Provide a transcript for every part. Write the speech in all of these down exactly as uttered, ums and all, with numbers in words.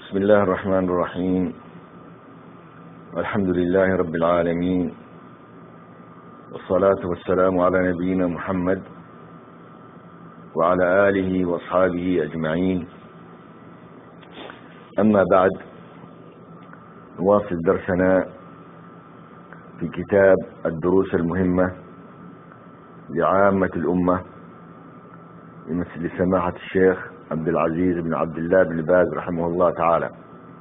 بسم الله الرحمن الرحيم. الحمد لله رب العالمين، والصلاة والسلام على نبينا محمد وعلى آله وأصحابه أجمعين. أما بعد، نواصل درسنا في كتاب الدروس المهمة لعامة الأمة لمثل سماحة الشيخ عبد العزيز بن عبد الله بن باز رحمه الله تعالى.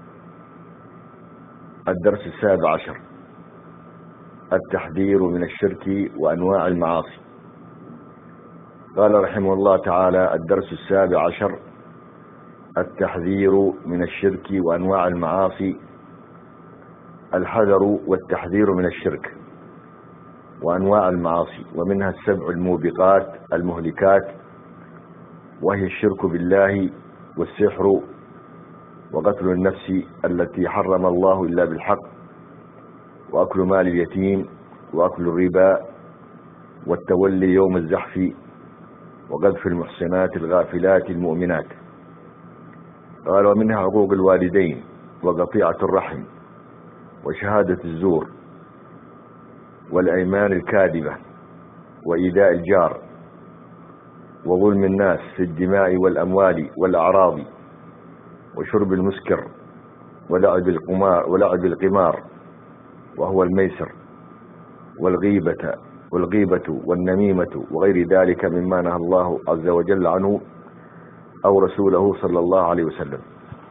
الدرس السابع عشر: التحذير من الشرك وأنواع المعاصي. قال رحمه الله تعالى: الدرس السابع عشر: التحذير من الشرك وأنواع المعاصي. الحذر والتحذير من الشرك وأنواع المعاصي، ومنها السبع الموبقات المهلكات، وهي الشرك بالله والسحر وقتل النفس التي حرم الله إلا بالحق، وأكل مال اليتيم، وأكل الربا، والتولي يوم الزحف، وقذف المحسنات الغافلات المؤمنات. قال: ومنها عقوق الوالدين، وقطيعة الرحم، وشهادة الزور، والأيمان الكاذبة، وإيذاء الجار، وظلم الناس في الدماء والأموال والأعراض، وشرب المسكر، ولعب القمار ولعب القمار وهو الميسر، والغيبة والغيبة والنميمة وغير ذلك مما نهى الله عز وجل عنه أو رسوله صلى الله عليه وسلم.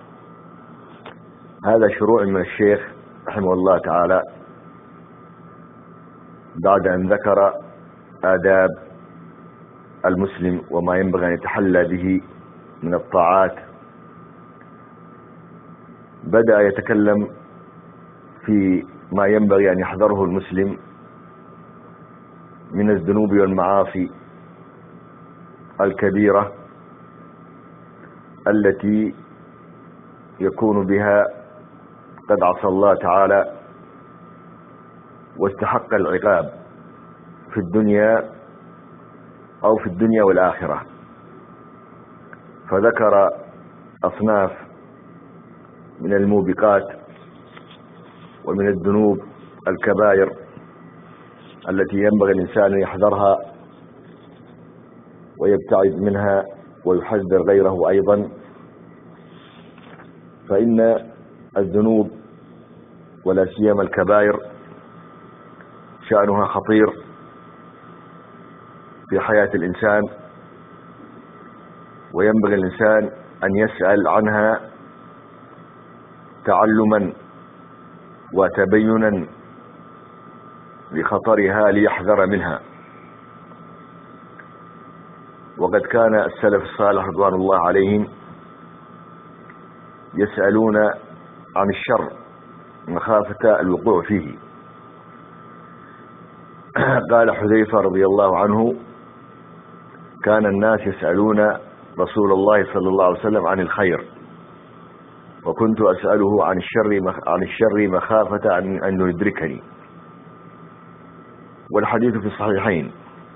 هذا شروع من الشيخ رحمه الله تعالى بعد أن ذكر آداب المسلم وما ينبغي أن يتحلى به من الطاعات. بدأ يتكلم في ما ينبغي أن يحذره المسلم من الذنوب والمعاصي الكبيرة التي يكون بها قد عصى الله تعالى واستحق العقاب في الدنيا أو في الدنيا والآخرة. فذكر أصناف من الموبقات ومن الذنوب الكبائر التي ينبغي الإنسان أن يحذرها ويبتعد منها ويحذر غيره أيضا. فإن الذنوب ولا سيما الكبائر شأنها خطير في حياة الإنسان، وينبغي الإنسان أن يسأل عنها تعلما وتبينا لخطرها ليحذر منها. وقد كان السلف الصالح رضوان الله عليهم يسألون عن الشر مخافة الوقوع فيه. قال حذيفة رضي الله عنه: كان الناس يسألون رسول الله صلى الله عليه وسلم عن الخير، وكنت أسأله عن الشر عن الشر مخافة أن يدركني. والحديث في الصحيحين.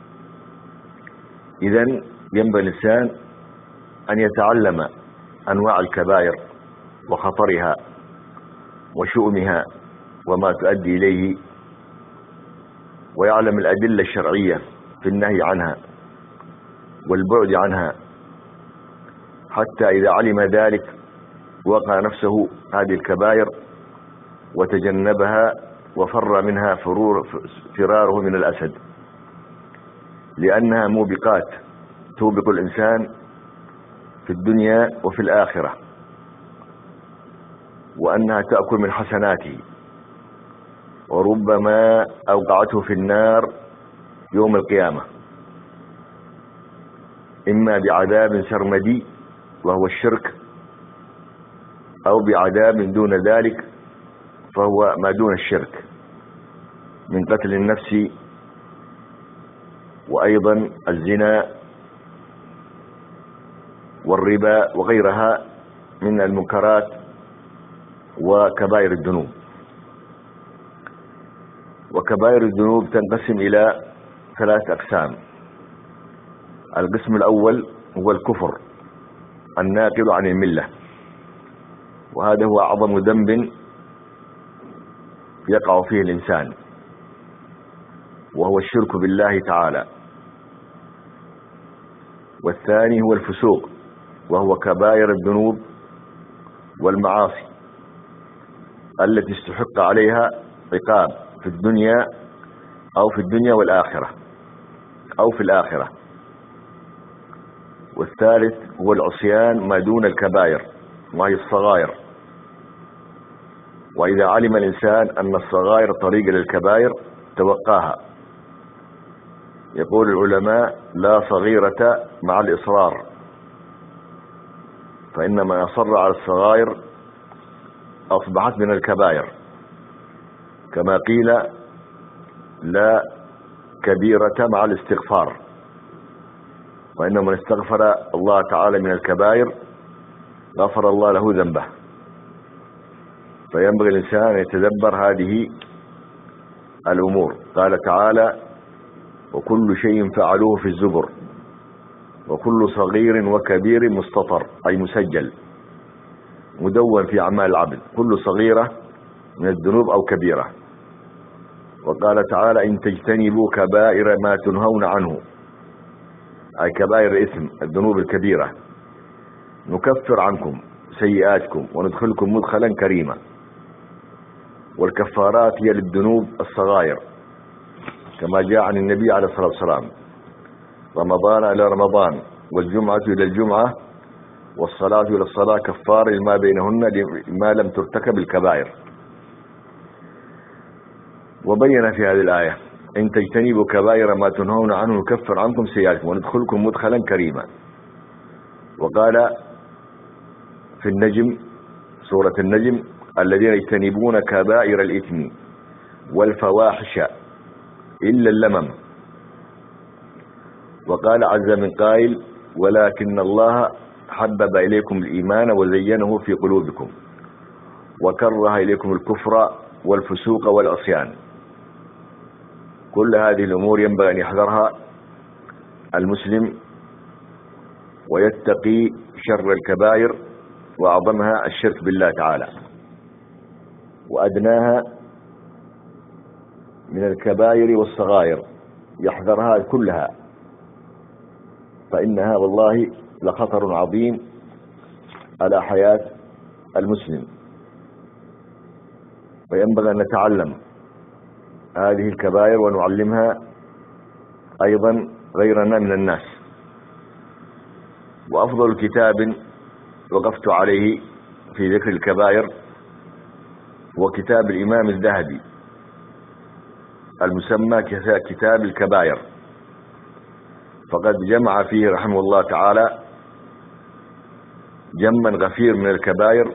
إذن ينبغي الإنسان أن يتعلم أنواع الكبائر وخطرها وشؤمها وما تؤدي إليه، ويعلم الأدلة الشرعية في النهي عنها والبعد عنها، حتى إذا علم ذلك وقع نفسه هذه الكبائر وتجنبها وفر منها فرور فراره من الأسد، لأنها موبقات توبق الإنسان في الدنيا وفي الآخرة، وأنها تأكل من حسناته، وربما أوقعته في النار يوم القيامة، إما بعذاب سرمدي وهو الشرك، أو بعذاب دون ذلك فهو ما دون الشرك من قتل النفس، وأيضا الزنا والربا وغيرها من المنكرات وكبائر الذنوب. وكبائر الذنوب تنقسم إلى ثلاث أقسام. القسم الأول هو الكفر الناقل عن الملة، وهذا هو أعظم ذنب يقع فيه الإنسان، وهو الشرك بالله تعالى. والثاني هو الفسوق، وهو كبائر الذنوب والمعاصي التي استحق عليها عقاب في الدنيا أو في الدنيا والآخرة أو في الآخرة. والثالث هو العصيان ما دون الكبائر وهي الصغائر. وإذا علم الإنسان أن الصغائر طريق للكبائر توقاها. يقول العلماء: لا صغيرة مع الإصرار، فإن من أصر على الصغائر أصبحت من الكبائر، كما قيل: لا كبيرة مع الاستغفار، فإن من استغفر الله تعالى من الكبائر غفر الله له ذنبه. فينبغي الإنسان أن يتدبر هذه الأمور. قال تعالى: وكل شيء فعلوه في الزبر وكل صغير وكبير مستطر، أي مسجل مدون في أعمال العبد، كل صغيرة من الذنوب أو كبيرة. وقال تعالى: إن تجتنبوا كبائر ما تنهون عنه، أي كبائر الإثم الذنوب الكبيرة، نكفر عنكم سيئاتكم وندخلكم مدخلا كريما. والكفارات هي للذنوب الصغائر، كما جاء عن النبي عليه الصلاة والسلام: رمضان إلى رمضان والجمعة إلى الجمعة والصلاة إلى الصلاة كفار لما بينهن ما لم ترتكب الكبائر. وبين في هذه الآية: إن تجتنبوا كبائر ما تنهون عنه نكفر عنكم سيئاتكم وندخلكم مدخلا كريما. وقال في النجم، سورة النجم: الذين يجتنبون كبائر الإثم والفواحش إلا اللمم. وقال عز من قائل: ولكن الله حبب إليكم الإيمان وزينه في قلوبكم وكره إليكم الكفر والفسوق والعصيان. كل هذه الأمور ينبغي أن يحذرها المسلم ويتقي شر الكبائر، وأعظمها الشرك بالله تعالى، وأدناها من الكبائر والصغائر يحذرها كلها، فإنها والله لخطر عظيم على حياة المسلم. فينبغي أن نتعلم هذه الكبائر ونعلمها أيضا غيرنا من الناس. وأفضل كتاب وقفت عليه في ذكر الكبائر هو كتاب الإمام الذهبي المسمى كتاب الكبائر، فقد جمع فيه رحمه الله تعالى جما غفير من الكبائر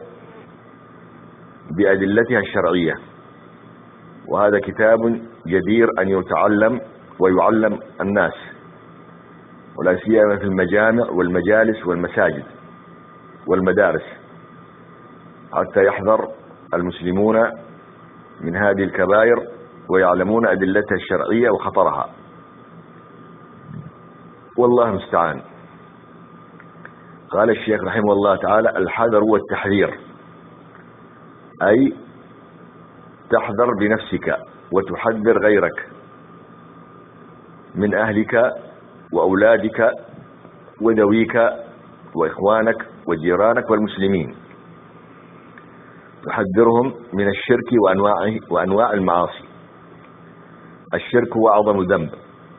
بأدلتها الشرعية. وهذا كتاب جدير أن يتعلم ويعلم الناس، ولا سيما في المجامع والمجالس والمساجد والمدارس، حتى يحذر المسلمون من هذه الكبائر ويعلمون أدلتها الشرعية وخطرها. والله المستعان. قال الشيخ رحمه الله تعالى: الحذر والتحذير، أي تحذر بنفسك وتحذر غيرك من أهلك وأولادك وذويك وإخوانك وجيرانك والمسلمين، تحذرهم من الشرك وأنواعه وأنواع المعاصي. الشرك هو أعظم ذنب،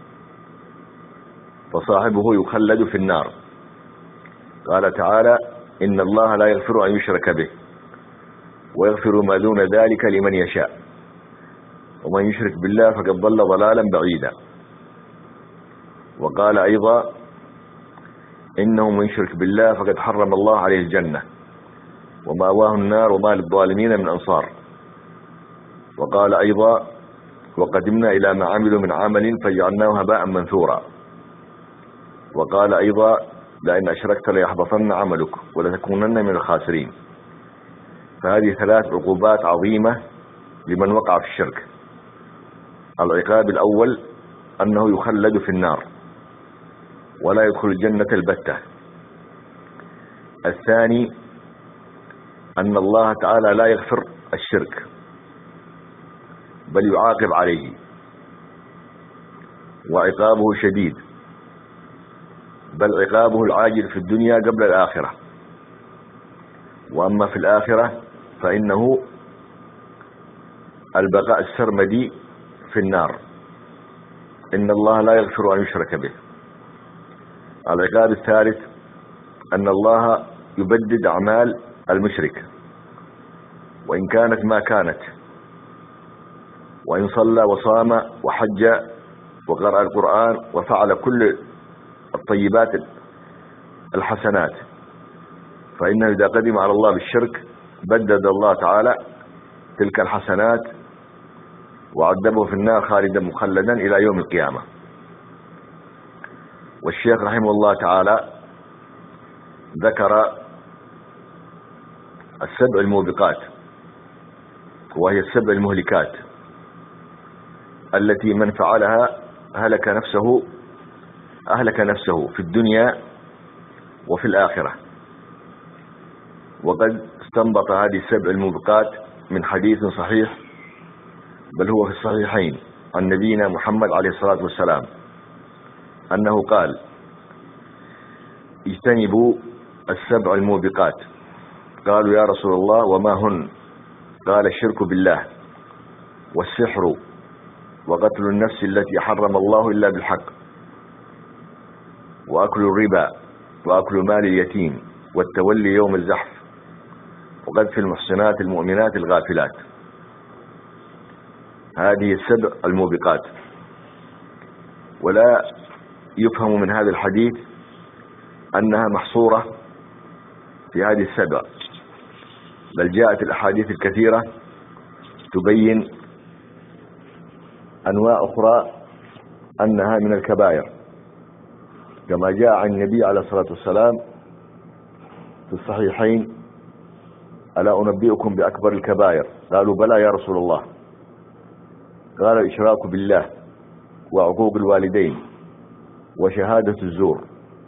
فصاحبه يخلد في النار. قال تعالى: إن الله لا يغفر أن يشرك به ويغفر ما دون ذلك لمن يشاء ومن يشرك بالله فقد ضل ضلالا بعيدا. وقال أيضا: إنه من يشرك بالله فقد حرم الله عليه الجنة ومأواه النار وما للظالمين من أنصار. وقال أيضا: وقدمنا إلى ما عملوا من عمل فجعلناه هباء منثورا. وقال أيضا: لئن أشركت ليحبطن عملك ولتكونن من الخاسرين. فهذه ثلاث عقوبات عظيمة لمن وقع في الشرك. العقاب الأول أنه يخلد في النار ولا يدخل الجنة البتة. الثاني أن الله تعالى لا يغفر الشرك بل يعاقب عليه، وعقابه شديد، بل عقابه العاجل في الدنيا قبل الآخرة. وأما في الآخرة فإنه البقاء السرمدي في النار، إن الله لا يغفر أن يشرك به. العقاب الثالث أن الله يبدد أعمال المشرك وإن كانت ما كانت، وإن صلى وصام وحج وقرأ القرآن وفعل كل الطيبات الحسنات، فإنه إذا قدم على الله بالشرك بدد الله تعالى تلك الحسنات وعذبه في النار خالدا مخلدا إلى يوم القيامة. والشيخ رحمه الله تعالى ذكر السبع الموبقات، وهي السبع المهلكات التي من فعلها هلك نفسه أهلك نفسه في الدنيا وفي الآخرة. وقد استنبط هذه السبع الموبقات من حديث صحيح، بل هو في الصحيحين، عن نبينا محمد عليه الصلاة والسلام أنه قال: اجتنبوا السبع الموبقات. قالوا: يا رسول الله وما هن؟ قال: الشرك بالله، والسحر، وقتل النفس التي حرم الله إلا بالحق، وأكل الربا، وأكل مال اليتيم، والتولي يوم الزحف، وقذف المحصنات المؤمنات الغافلات. هذه السبع الموبقات. ولا يفهم من هذا الحديث أنها محصورة في هذه السبع، بل جاءت الأحاديث الكثيرة تبين أنواع أخرى أنها من الكبائر، كما جاء عن النبي عليه الصلاة والسلام في الصحيحين: ألا أنبئكم بأكبر الكبائر؟ قالوا: بلى يا رسول الله. قال: الإشراك بالله، وعقوق الوالدين، وشهادة الزور.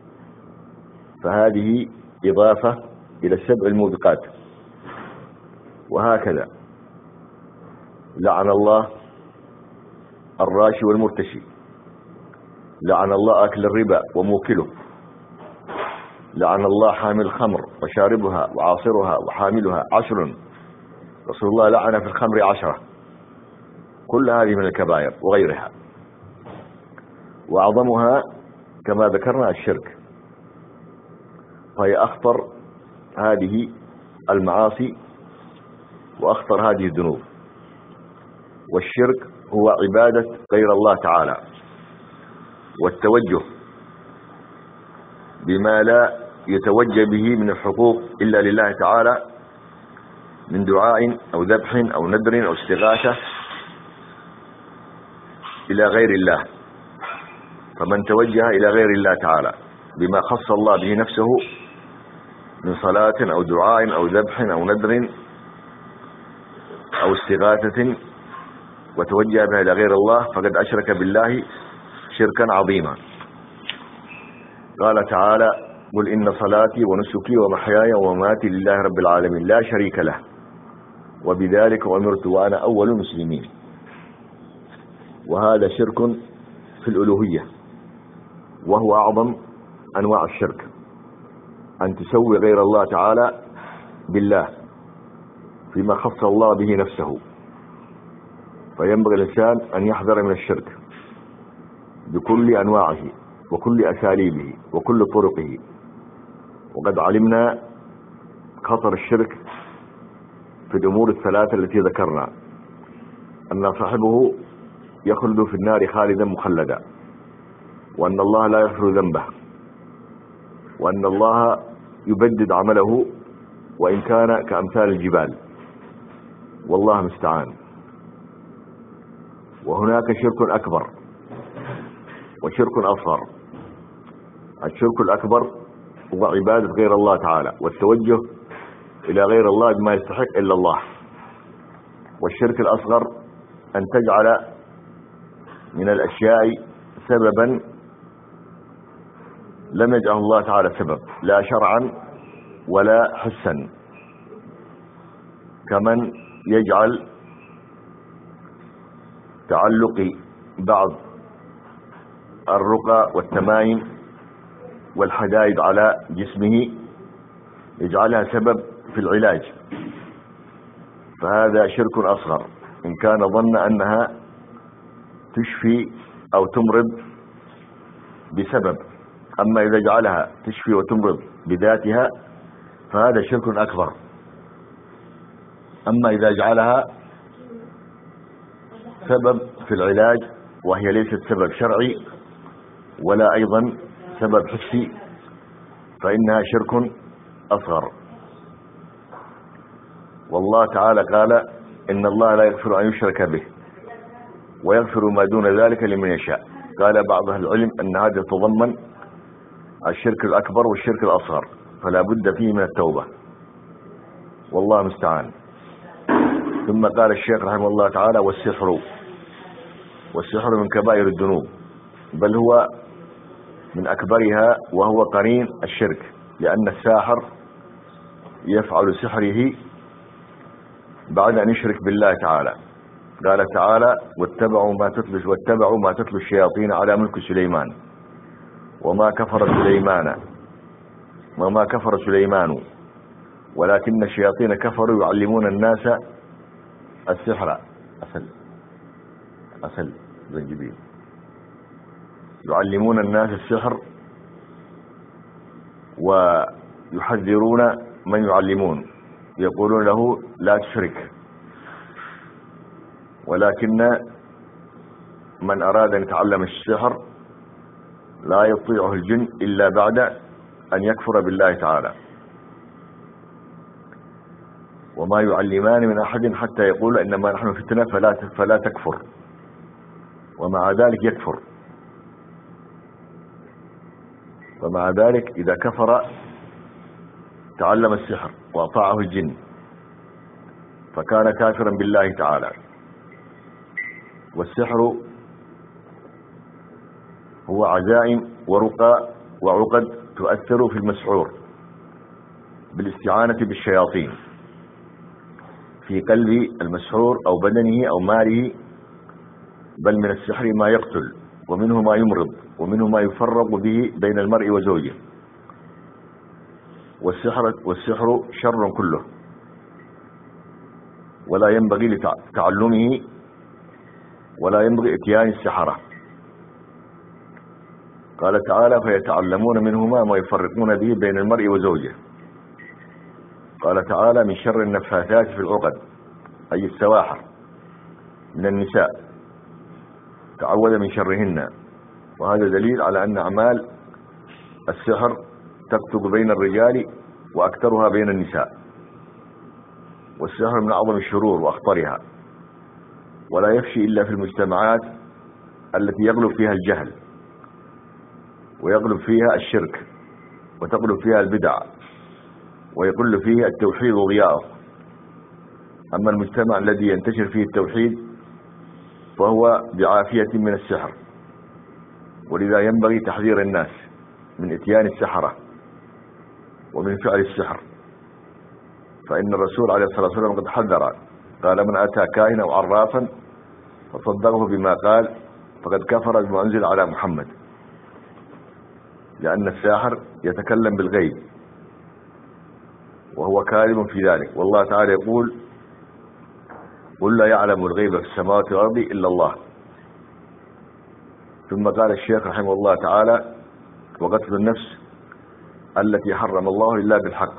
فهذه إضافة إلى السبع الموبقات. وهكذا لعن الله الراشي والمرتشي، لعن الله أكل الربا وموكله، لعن الله حامل الخمر وشاربها وعاصرها وحاملها عشر. رسول الله لعن في الخمر عشرة. كل هذه من الكبائر وغيرها، وأعظمها كما ذكرنا الشرك، فهي أخطر هذه المعاصي وأخطر هذه الذنوب. والشرك هو عبادة غير الله تعالى، والتوجه بما لا يتوجه به من الحقوق إلا لله تعالى، من دعاء أو ذبح أو نذر أو استغاثة إلى غير الله. فمن توجه إلى غير الله تعالى بما خص الله به نفسه من صلاة أو دعاء أو ذبح أو نذر أو استغاثة وتوجه بها إلى غير الله، فقد أشرك بالله شركا عظيما. قال تعالى: قل إن صلاتي ونسكي ومحياي ومماتي لله رب العالمين لا شريك له وبذلك أمرت وأنا أول المسلمين. وهذا شرك في الألوهية، وهو أعظم أنواع الشرك، أن تسوي غير الله تعالى بالله فيما خص الله به نفسه. فينبغي الإنسان أن يحذر من الشرك بكل أنواعه وكل أساليبه وكل طرقه. وقد علمنا خطر الشرك في الأمور الثلاثة التي ذكرنا، أن صاحبه يخلد في النار خالدا مخلدا، وأن الله لا يغفر ذنبه، وأن الله يبدد عمله وإن كان كأمثال الجبال، والله المستعان. وهناك شرك أكبر وشرك أصغر. الشرك الأكبر هو عبادة غير الله تعالى والتوجه إلى غير الله بما يستحق إلا الله. والشرك الأصغر أن تجعل من الأشياء سببا لم يجعل الله تعالى سبب، لا شرعا ولا حسا. كمن يجعل تعلق بعض الرقى والتمائم والحدائد على جسمه يجعلها سبب في العلاج، فهذا شرك أصغر إن كان ظن أنها تشفي أو تمرض بسبب. أما إذا جعلها تشفي وتمرض بذاتها فهذا شرك أكبر. أما إذا جعلها سبب في العلاج وهي ليست سبب شرعي ولا أيضا سبب حسي فإنها شرك أصغر. والله تعالى قال إن الله لا يغفر أن يشرك به ويغفر ما دون ذلك لمن يشاء. قال بعض أهل العلم أن هذا يتضمن الشرك الأكبر والشرك الأصغر، فلا بد فيه من التوبة، والله المستعان. ثم قال الشيخ رحمه الله تعالى: والسحر والسحر من كبائر الذنوب، بل هو من أكبرها، وهو قرين الشرك، لأن الساحر يفعل سحره بعد أن يشرك بالله تعالى. قال تعالى: واتبعوا ما تتلو واتبعوا ما تتلو الشياطين على ملك سليمان وما كفر سليمان وما كفر سليمان ولكن الشياطين كفروا يعلمون الناس السحر. أسل أسل زنجبيل. يعلمون الناس السحر ويحذرون من يعلمون، يقولون له لا تشرك، ولكن من أراد أن يتعلم السحر لا يطيعه الجن إلا بعد أن يكفر بالله تعالى. وما يعلمان من أحد حتى يقول إنما نحن فتنة فلا فلا تكفر، ومع ذلك يكفر. ومع ذلك إذا كفر تعلم السحر وأطاعه الجن فكان كافرا بالله تعالى. والسحر هو عزائم ورقى وعقد تؤثر في المسحور بالاستعانة بالشياطين في قلب المسحور أو بدنه أو ماله، بل من السحر ما يقتل، ومنه ما يمرض، ومنه ما يفرق به بين المرء وزوجه. والسحر, والسحر شر كله، ولا ينبغي لتعلمه ولا ينبغي اتيان السحرة. قال تعالى: فيتعلمون منهما ما يفرقون به بين المرء وزوجه. قال تعالى: من شر النفاثات في العقد، أي السواحر من النساء، تعوذ من شرهن. وهذا دليل على أن أعمال السحر تكتب بين الرجال وأكثرها بين النساء. والسحر من أعظم الشرور وأخطرها، ولا يفشي إلا في المجتمعات التي يغلب فيها الجهل ويغلب فيها الشرك وتغلب فيها البدع ويقل فيه التوحيد وضياءه. أما المجتمع الذي ينتشر فيه التوحيد فهو بعافية من السحر، ولذا ينبغي تحذير الناس من اتيان السحرة ومن فعل السحر، فإن الرسول عليه الصلاة والسلام قد حذر، قال: من أتى كاهنا أو عرافا فصدقه بما قال فقد كفر بما أنزل على محمد، لأن الساحر يتكلم بالغيب وهو كاذب في ذلك. والله تعالى يقول: قل لا يعلم الغيب في السماوات والأرض إلا الله. ثم قال الشيخ رحمه الله تعالى: وقتل النفس التي حرم الله إلا بالحق.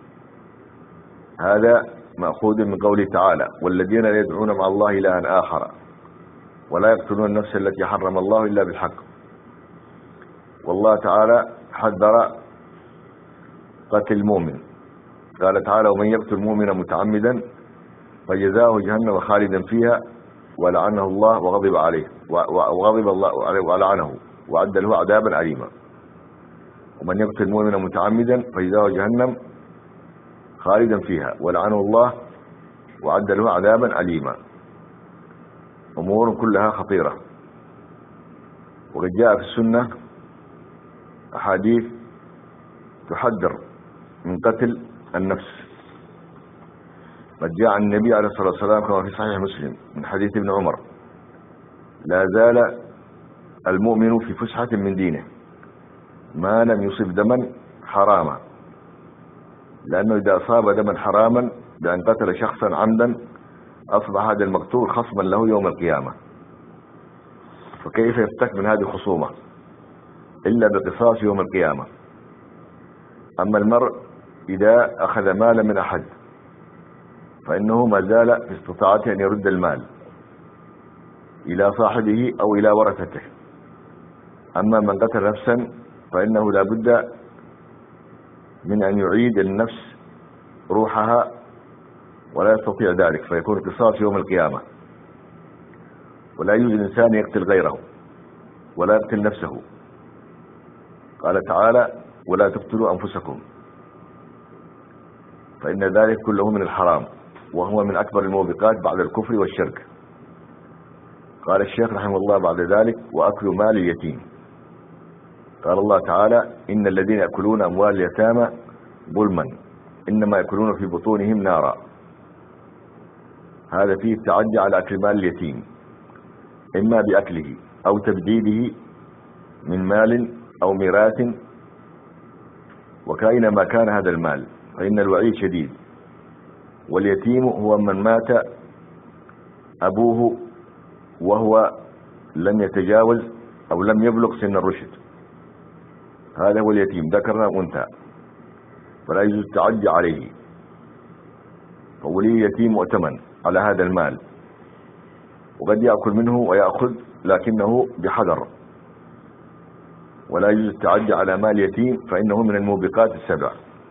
هذا مأخوذ من قوله تعالى: والذين لا يدعون مع الله إلها آخر ولا يقتلون النفس التي حرم الله إلا بالحق. والله تعالى حذر قتل المؤمن، قال تعالى: ومن يقتل مؤمنا متعمدا فجزاؤه جهنم خالدا فيها ولعنه الله وغضب عليه وغضب الله عليه ولعنه وأعد له عذابا أليما. ومن يقتل مؤمنا متعمدا فجزاؤه جهنم خالدا فيها ولعنه الله وأعد له عذابا أليما. أمور كلها خطيرة. وقد جاء في السنة أحاديث تحذر من قتل النفس. قد جاء عن النبي عليه الصلاة والسلام كما في صحيح مسلم من حديث ابن عمر: لا زال المؤمن في فسحة من دينه ما لم يصب دما حراما، لأنه إذا أصاب دما حراما بأن قتل شخصا عمدا أصبح هذا المقتول خصما له يوم القيامة، فكيف يفتك من هذه الخصومة إلا بقصاص يوم القيامة. أما المرء إذا أخذ مالا من أحد فإنه ما زال في استطاعته أن يرد المال إلى صاحبه أو إلى ورثته. أما من قتل نفسا فإنه لا بد من أن يعيد النفس روحها ولا يستطيع ذلك، فيكون قصاص يوم القيامة. ولا يوجد إنسان يقتل غيره ولا يقتل نفسه. قال تعالى: ولا تقتلوا أنفسكم، فإن ذلك كله من الحرام، وهو من أكبر الموبقات بعد الكفر والشرك. قال الشيخ رحمه الله بعد ذلك: وأكل مال اليتيم. قال الله تعالى: إن الذين يأكلون أموال اليتامى ظلما إنما يأكلون في بطونهم نارا. هذا فيه التعدي على أكل مال اليتيم، إما بأكله أو تبديده من مال أو ميراث، وكائن ما كان هذا المال فإن الوعيد شديد. واليتيم هو من مات أبوه وهو لم يتجاوز أو لم يبلغ سن الرشد، هذا هو اليتيم ذكرنا وأنثى، فلا يجوز التعدي عليه. فولي يتيم مؤتمن على هذا المال، وقد يأكل منه ويأخذ لكنه بحذر، ولا يجوز التعدي على مال يتيم فإنه من الموبقات السبع.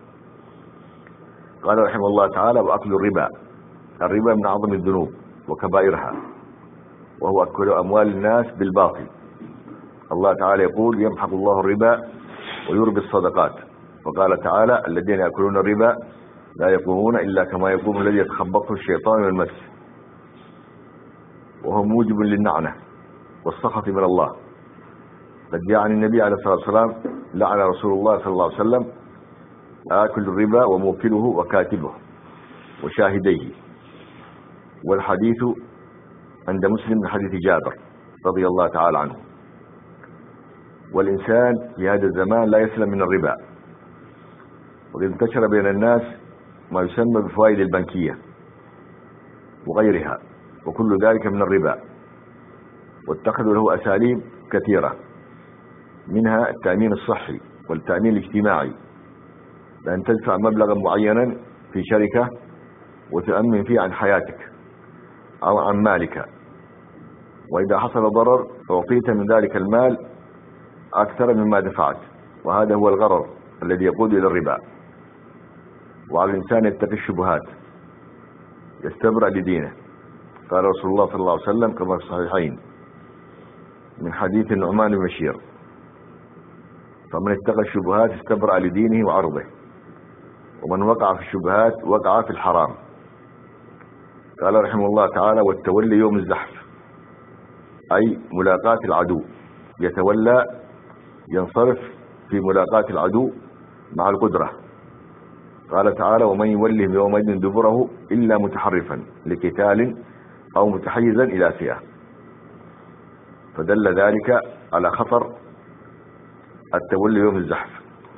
قال رحمه الله تعالى: وأكل الربا. الربا من أعظم الذنوب وكبائرها، وهو أكل أموال الناس بالباطل. الله تعالى يقول: يمحق الله الربا ويربي الصدقات. وقال تعالى: الذين يأكلون الربا لا يقومون إلا كما يقوم الذي يتخبطه الشيطان من المس، وهو موجب للنعنة والسخط من الله. قد جاء عن النبي عليه الصلاة والسلام: لعن رسول الله صلى الله عليه وسلم آكل الربا وموكله وكاتبه وشاهديه. والحديث عند مسلم من حديث جابر رضي الله تعالى عنه. والإنسان في هذا الزمان لا يسلم من الربا، وقد انتشر بين الناس ما يسمى بفوائد البنكية وغيرها، وكل ذلك من الربا، واتخذوا له أساليب كثيرة، منها التأمين الصحي والتأمين الاجتماعي، لأن تدفع مبلغا معينا في شركة وتأمن فيه عن حياتك أو عن مالك، وإذا حصل ضرر فأعطيت من ذلك المال أكثر مما دفعت، وهذا هو الغرر الذي يقود إلى الربا. وعلى الإنسان يتقي الشبهات يستبرأ لدينه. قال رسول الله صلى الله عليه وسلم كما في الصحيحين من حديث النعمان بن بشير: فمن اتقى الشبهات استبرأ لدينه وعرضه، ومن وقع في الشبهات وقع في الحرام. قال رحمه الله تعالى: والتولي يوم الزحف، أي ملاقاة العدو. يتولى ينصرف في ملاقاة العدو مع القدرة. قال تعالى: ومن يولهم يومئذ دبره إلا متحرفا لقتال أو متحيزا إلى فئة. فدل ذلك على خطر التولي يوم الزحف.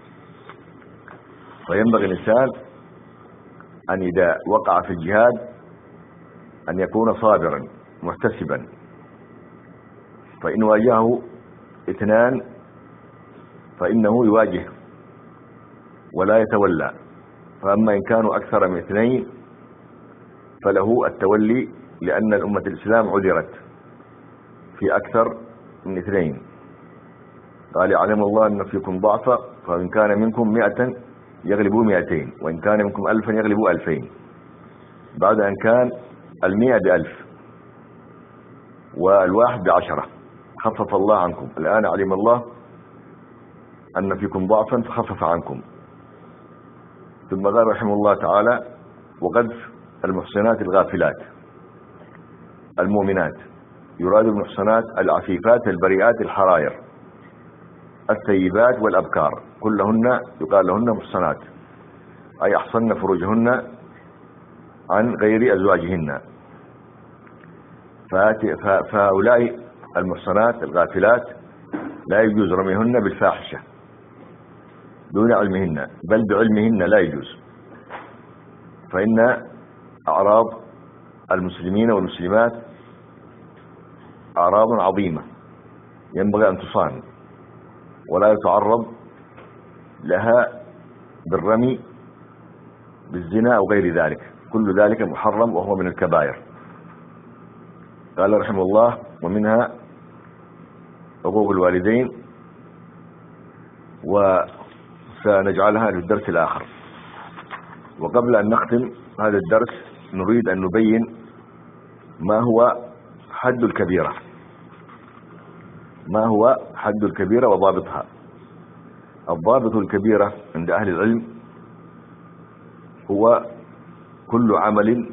فينبغي الإنسان أن إذا وقع في الجهاد أن يكون صابرا محتسبا، فإن واجهه اثنان فإنه يواجه ولا يتولى، فأما إن كانوا أكثر من اثنين فله التولي، لأن الأمة الإسلام عذرت في أكثر من اثنين. قال: علم الله أن فيكم ضعفا فإن كان منكم مئة يغلبوا مئتين، وإن كان منكم ألفا يغلبوا ألفين، بعد أن كان المئة بألف والواحد بعشرة. خفف الله عنكم. الآن علم الله أن فيكم ضعفا فخفف عنكم. ثم قال رحمه الله تعالى: وقذف المحصنات الغافلات المؤمنات. يراد المحصنات العفيفات البريئات الحراير الثيبات والأبكار، كلهن يقال لهن محصنات، أي أحصن فروجهن عن غير أزواجهن. فهؤلاء المحصنات الغافلات لا يجوز رميهن بالفاحشة دون علمهن، بل بعلمهن لا يجوز، فإن أعراض المسلمين والمسلمات أعراض عظيمة ينبغي أن تصان، ولا يتعرض لها بالرمي بالزنا أو غير ذلك، كل ذلك محرم وهو من الكبائر. قال رحمه الله: ومنها حقوق الوالدين، وسنجعلها للدرس الآخر. وقبل أن نختم هذا الدرس نريد أن نبين ما هو حد الكبيرة، ما هو حد الكبيرة وضابطها. الضابط الكبيرة عند أهل العلم هو كل عمل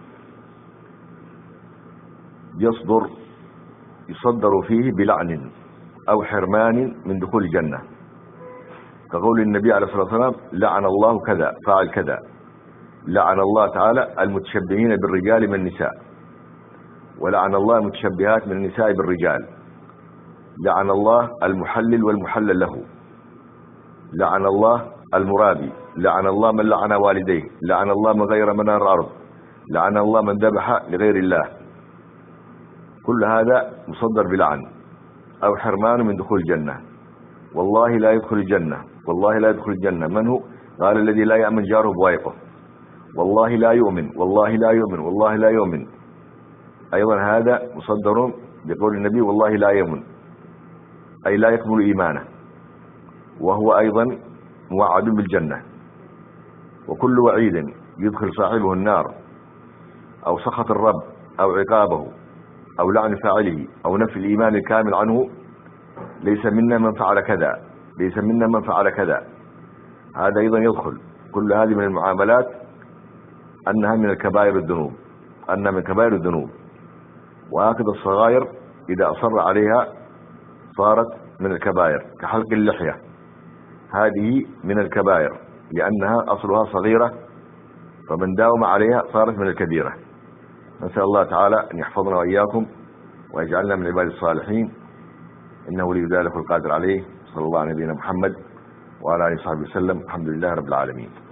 يصدر يصدر فيه بلعن أو حرمان من دخول الجنة، كقول النبي عليه الصلاة والسلام: لعن الله كذا فعل كذا، لعن الله تعالى المتشبهين بالرجال من النساء، ولعن الله المتشبهات من النساء بالرجال، لعن الله المحلل والمحلل له، لعن الله المرابي، لعن الله من لعن والديه، لعن الله من غير منار الأرض، لعن الله من ذبح لغير الله. كل هذا مصدر بلعن أو حرمان من دخول الجنة. والله لا يدخل الجنة، والله لا يدخل الجنة. من هو؟ قال: الذي لا يأمن جاره بوائقه. والله لا يؤمن، والله لا يؤمن، والله لا يؤمن. أيضا هذا مصدر بقول النبي: والله لا يؤمن، أي لا يكمل إيمانه، وهو أيضا موعد بالجنة. وكل وعيد يدخل صاحبه النار أو سخط الرب أو عقابه أو لعن فاعله أو نفي الإيمان الكامل عنه: ليس منا من فعل كذا، ليس منا من فعل كذا. هذا أيضا يدخل. كل هذه من المعاملات أنها من الكبائر الذنوب، أنها من كبائر الذنوب. وهكذا الصغائر إذا أصر عليها صارت من الكبائر، كحلق اللحية، هذه من الكبائر لأنها أصلها صغيرة، فمن داوم عليها صارت من الكبيرة. نسأل الله تعالى أن يحفظنا وإياكم ويجعلنا من عباد الصالحين، إنه ولي ذلك القادر عليه. صلى الله على نبينا محمد وعلى آله وصحبه وسلم. الحمد لله رب العالمين.